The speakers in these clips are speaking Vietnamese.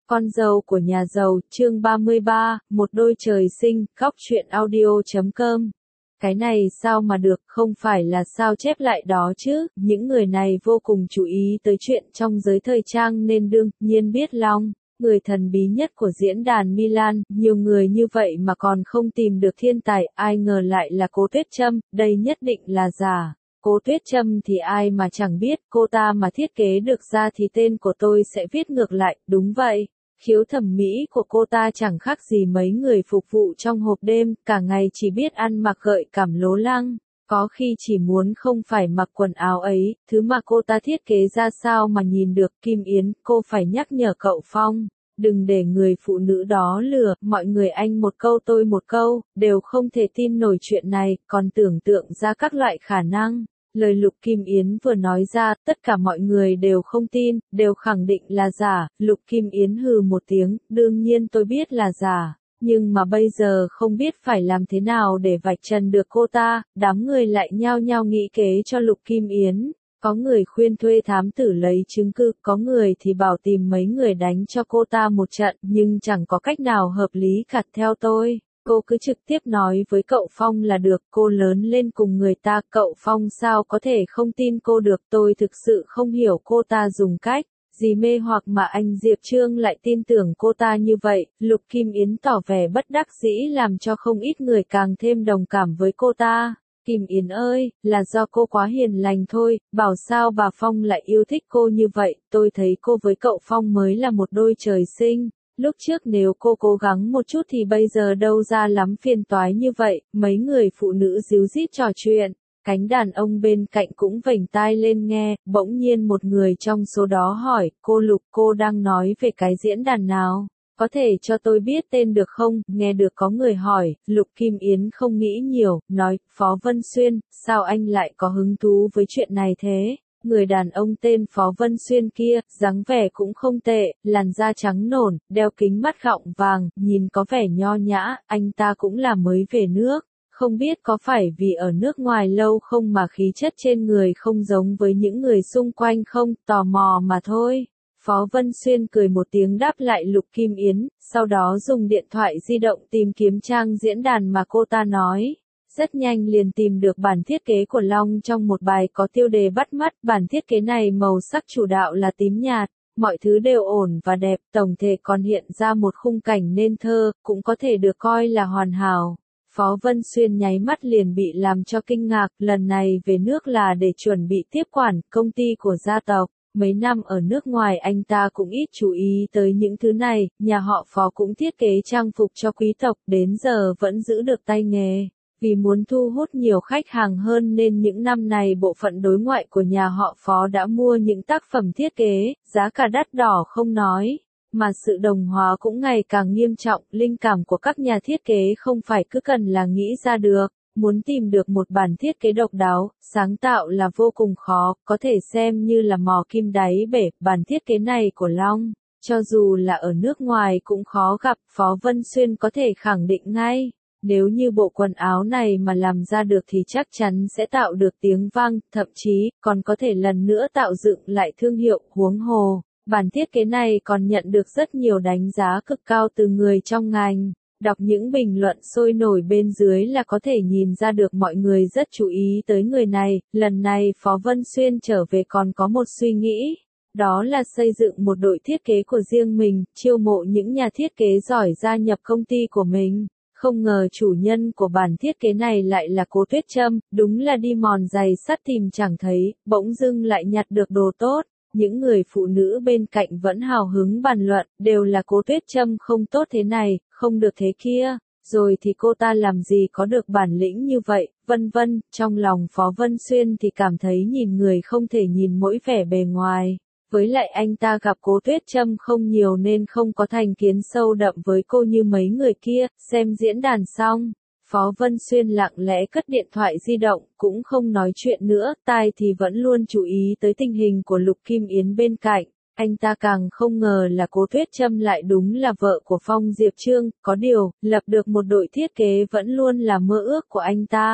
Con dâu của nhà giàu, chương 33, một đôi trời sinh, góc truyện audio.com. Cái này sao mà được, không phải là sao chép lại đó chứ, những người này vô cùng chú ý tới chuyện trong giới thời trang nên đương nhiên biết Long, người thần bí nhất của diễn đàn Milan, nhiều người như vậy mà còn không tìm được thiên tài, ai ngờ lại là Cố Tuyết Trâm, đây nhất định là giả. Cố Tuyết Trâm thì ai mà chẳng biết, cô ta mà thiết kế được ra thì tên của tôi sẽ viết ngược lại, đúng vậy. Khiếu thẩm mỹ của cô ta chẳng khác gì mấy người phục vụ trong hộp đêm, cả ngày chỉ biết ăn mặc gợi cảm lố lăng, có khi chỉ muốn không phải mặc quần áo ấy, thứ mà cô ta thiết kế ra sao mà nhìn được. Kim Yến, cô phải nhắc nhở cậu Phong, đừng để người phụ nữ đó lừa, mọi người anh một câu tôi một câu, đều không thể tin nổi chuyện này, còn tưởng tượng ra các loại khả năng. Lời Lục Kim Yến vừa nói ra, tất cả mọi người đều không tin, đều khẳng định là giả. Lục Kim Yến hừ một tiếng, đương nhiên tôi biết là giả, nhưng mà bây giờ không biết phải làm thế nào để vạch trần được cô ta. Đám người lại nhao nhao nghĩ kế cho Lục Kim Yến. Có người khuyên thuê thám tử lấy chứng cứ, có người thì bảo tìm mấy người đánh cho cô ta một trận, nhưng chẳng có cách nào hợp lý cả. Theo tôi, cô cứ trực tiếp nói với cậu Phong là được, cô lớn lên cùng người ta, cậu Phong sao có thể không tin cô được. Tôi thực sự không hiểu cô ta dùng cách gì mê hoặc mà anh Diệp Trương lại tin tưởng cô ta như vậy. Lục Kim Yến tỏ vẻ bất đắc dĩ làm cho không ít người càng thêm đồng cảm với cô ta. Kim Yến ơi, là do cô quá hiền lành thôi, bảo sao bà Phong lại yêu thích cô như vậy, tôi thấy cô với cậu Phong mới là một đôi trời sinh. Lúc trước nếu cô cố gắng một chút thì bây giờ đâu ra lắm phiền toái như vậy. Mấy người phụ nữ díu dít trò chuyện, cánh đàn ông bên cạnh cũng vểnh tai lên nghe, bỗng nhiên một người trong số đó hỏi, cô Lục, cô đang nói về cái diễn đàn nào? Có thể cho tôi biết tên được không? Nghe được có người hỏi, Lục Kim Yến không nghĩ nhiều, nói, Phó Vân Xuyên, sao anh lại có hứng thú với chuyện này thế? Người đàn ông tên Phó Vân Xuyên kia, dáng vẻ cũng không tệ, làn da trắng nổn, đeo kính mắt gọng vàng, nhìn có vẻ nho nhã, anh ta cũng là mới về nước. Không biết có phải vì ở nước ngoài lâu không mà khí chất trên người không giống với những người xung quanh không, tò mò mà thôi. Phó Vân Xuyên cười một tiếng đáp lại Lục Kim Yến, sau đó dùng điện thoại di động tìm kiếm trang diễn đàn mà cô ta nói. Rất nhanh liền tìm được bản thiết kế của Long trong một bài có tiêu đề bắt mắt. Bản thiết kế này màu sắc chủ đạo là tím nhạt, mọi thứ đều ổn và đẹp, tổng thể còn hiện ra một khung cảnh nên thơ, cũng có thể được coi là hoàn hảo. Phó Vân Xuyên nháy mắt liền bị làm cho kinh ngạc, lần này về nước là để chuẩn bị tiếp quản công ty của gia tộc. Mấy năm ở nước ngoài anh ta cũng ít chú ý tới những thứ này, nhà họ Phó cũng thiết kế trang phục cho quý tộc, đến giờ vẫn giữ được tay nghề. Vì muốn thu hút nhiều khách hàng hơn nên những năm này bộ phận đối ngoại của nhà họ Phó đã mua những tác phẩm thiết kế, giá cả đắt đỏ không nói, mà sự đồng hóa cũng ngày càng nghiêm trọng. Linh cảm của các nhà thiết kế không phải cứ cần là nghĩ ra được, muốn tìm được một bản thiết kế độc đáo, sáng tạo là vô cùng khó, có thể xem như là mò kim đáy bể. Bản thiết kế này của Long, cho dù là ở nước ngoài cũng khó gặp, Phó Vân Xuyên có thể khẳng định ngay. Nếu như bộ quần áo này mà làm ra được thì chắc chắn sẽ tạo được tiếng vang, thậm chí còn có thể lần nữa tạo dựng lại thương hiệu. Huống hồ, bản thiết kế này còn nhận được rất nhiều đánh giá cực cao từ người trong ngành. Đọc những bình luận sôi nổi bên dưới là có thể nhìn ra được mọi người rất chú ý tới người này. Lần này Phó Vân Xuyên trở về còn có một suy nghĩ, đó là xây dựng một đội thiết kế của riêng mình, chiêu mộ những nhà thiết kế giỏi gia nhập công ty của mình. Không ngờ chủ nhân của bản thiết kế này lại là Cố Tuyết Trâm, đúng là đi mòn giày sắt tìm chẳng thấy, bỗng dưng lại nhặt được đồ tốt. Những người phụ nữ bên cạnh vẫn hào hứng bàn luận, đều là Cố Tuyết Trâm không tốt thế này, không được thế kia, rồi thì cô ta làm gì có được bản lĩnh như vậy, vân vân. Trong lòng Phó Vân Xuyên thì cảm thấy nhìn người không thể nhìn mỗi vẻ bề ngoài. Với lại anh ta gặp Cố Tuyết Trâm không nhiều nên không có thành kiến sâu đậm với cô như mấy người kia. Xem diễn đàn xong, Phó Vân Xuyên lặng lẽ cất điện thoại di động, cũng không nói chuyện nữa, tai thì vẫn luôn chú ý tới tình hình của Lục Kim Yến bên cạnh. Anh ta càng không ngờ là Cố Tuyết Trâm lại đúng là vợ của Phong Diệp Trương, có điều, lập được một đội thiết kế vẫn luôn là mơ ước của anh ta.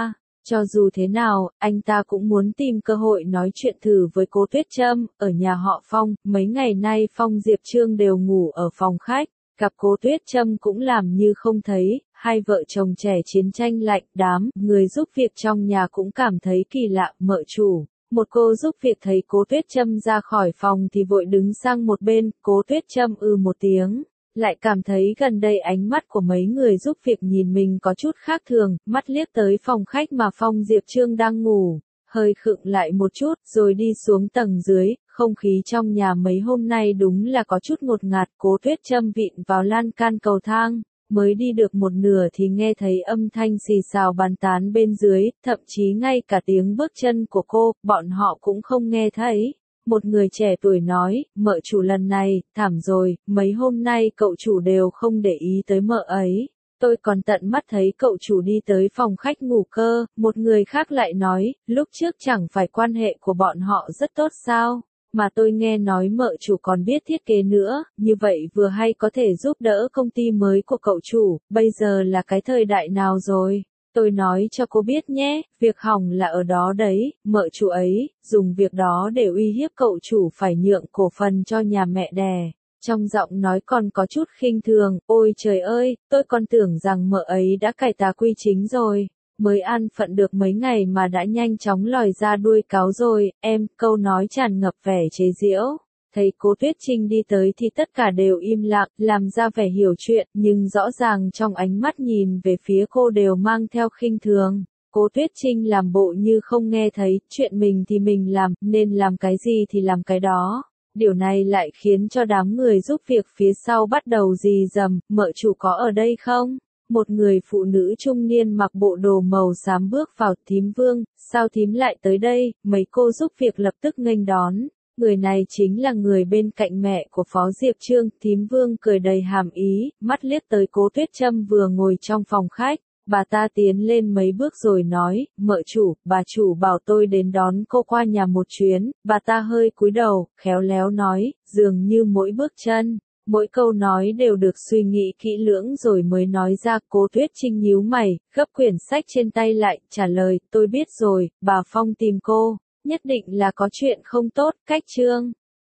Cho dù thế nào, anh ta cũng muốn tìm cơ hội nói chuyện thử với cô Tuyết Trâm, ở nhà họ Phong, mấy ngày nay Phong Diệp Trương đều ngủ ở phòng khách, gặp cô Tuyết Trâm cũng làm như không thấy, hai vợ chồng trẻ chiến tranh lạnh đám, người giúp việc trong nhà cũng cảm thấy kỳ lạ, mợ chủ. Một cô giúp việc thấy cố Tuyết Trâm ra khỏi phòng thì vội đứng sang một bên, cố Tuyết Trâm một tiếng. Lại cảm thấy gần đây ánh mắt của mấy người giúp việc nhìn mình có chút khác thường, mắt liếc tới phòng khách mà Phong Diệp Trương đang ngủ, hơi khựng lại một chút, rồi đi xuống tầng dưới, không khí trong nhà mấy hôm nay đúng là có chút ngột ngạt, cố Tuyết Trâm vịn vào lan can cầu thang, mới đi được một nửa thì nghe thấy âm thanh xì xào bàn tán bên dưới, thậm chí ngay cả tiếng bước chân của cô, bọn họ cũng không nghe thấy. Một người trẻ tuổi nói, mợ chủ lần này, thảm rồi, mấy hôm nay cậu chủ đều không để ý tới mợ ấy. Tôi còn tận mắt thấy cậu chủ đi tới phòng khách ngủ cơ, một người khác lại nói, lúc trước chẳng phải quan hệ của bọn họ rất tốt sao, mà tôi nghe nói mợ chủ còn biết thiết kế nữa, như vậy vừa hay có thể giúp đỡ công ty mới của cậu chủ, bây giờ là cái thời đại nào rồi. Tôi nói cho cô biết nhé, việc hỏng là ở đó đấy, mợ chủ ấy, dùng việc đó để uy hiếp cậu chủ phải nhượng cổ phần cho nhà mẹ đẻ. Trong giọng nói còn có chút khinh thường, ôi trời ơi, tôi còn tưởng rằng mợ ấy đã cải tà quy chính rồi, mới an phận được mấy ngày mà đã nhanh chóng lòi ra đuôi cáo rồi, em, câu nói tràn ngập vẻ chế giễu. Thấy cố Tuyết Trinh đi tới thì tất cả đều im lặng, làm ra vẻ hiểu chuyện, nhưng rõ ràng trong ánh mắt nhìn về phía cô đều mang theo khinh thường. Cố Tuyết Trinh làm bộ như không nghe thấy, chuyện mình thì mình làm, nên làm cái gì thì làm cái đó. Điều này lại khiến cho đám người giúp việc phía sau bắt đầu rì rầm, mợ chủ có ở đây không? Một người phụ nữ trung niên mặc bộ đồ màu xám bước vào, thím Vương, sao thím lại tới đây? Mấy cô giúp việc lập tức nghênh đón. Người này chính là người bên cạnh mẹ của Phó Diệp Trương, thím Vương cười đầy hàm ý, mắt liếc tới cố Tuyết Trâm vừa ngồi trong phòng khách. Bà ta tiến lên mấy bước rồi nói, mợ chủ, bà chủ bảo tôi đến đón cô qua nhà một chuyến, bà ta hơi cúi đầu, khéo léo nói, dường như mỗi bước chân, mỗi câu nói đều được suy nghĩ kỹ lưỡng rồi mới nói ra. Cố Tuyết Trinh nhíu mày, gấp quyển sách trên tay lại, trả lời, tôi biết rồi, bà Phong tìm cô, nhất định là có chuyện không tốt, cách Trương.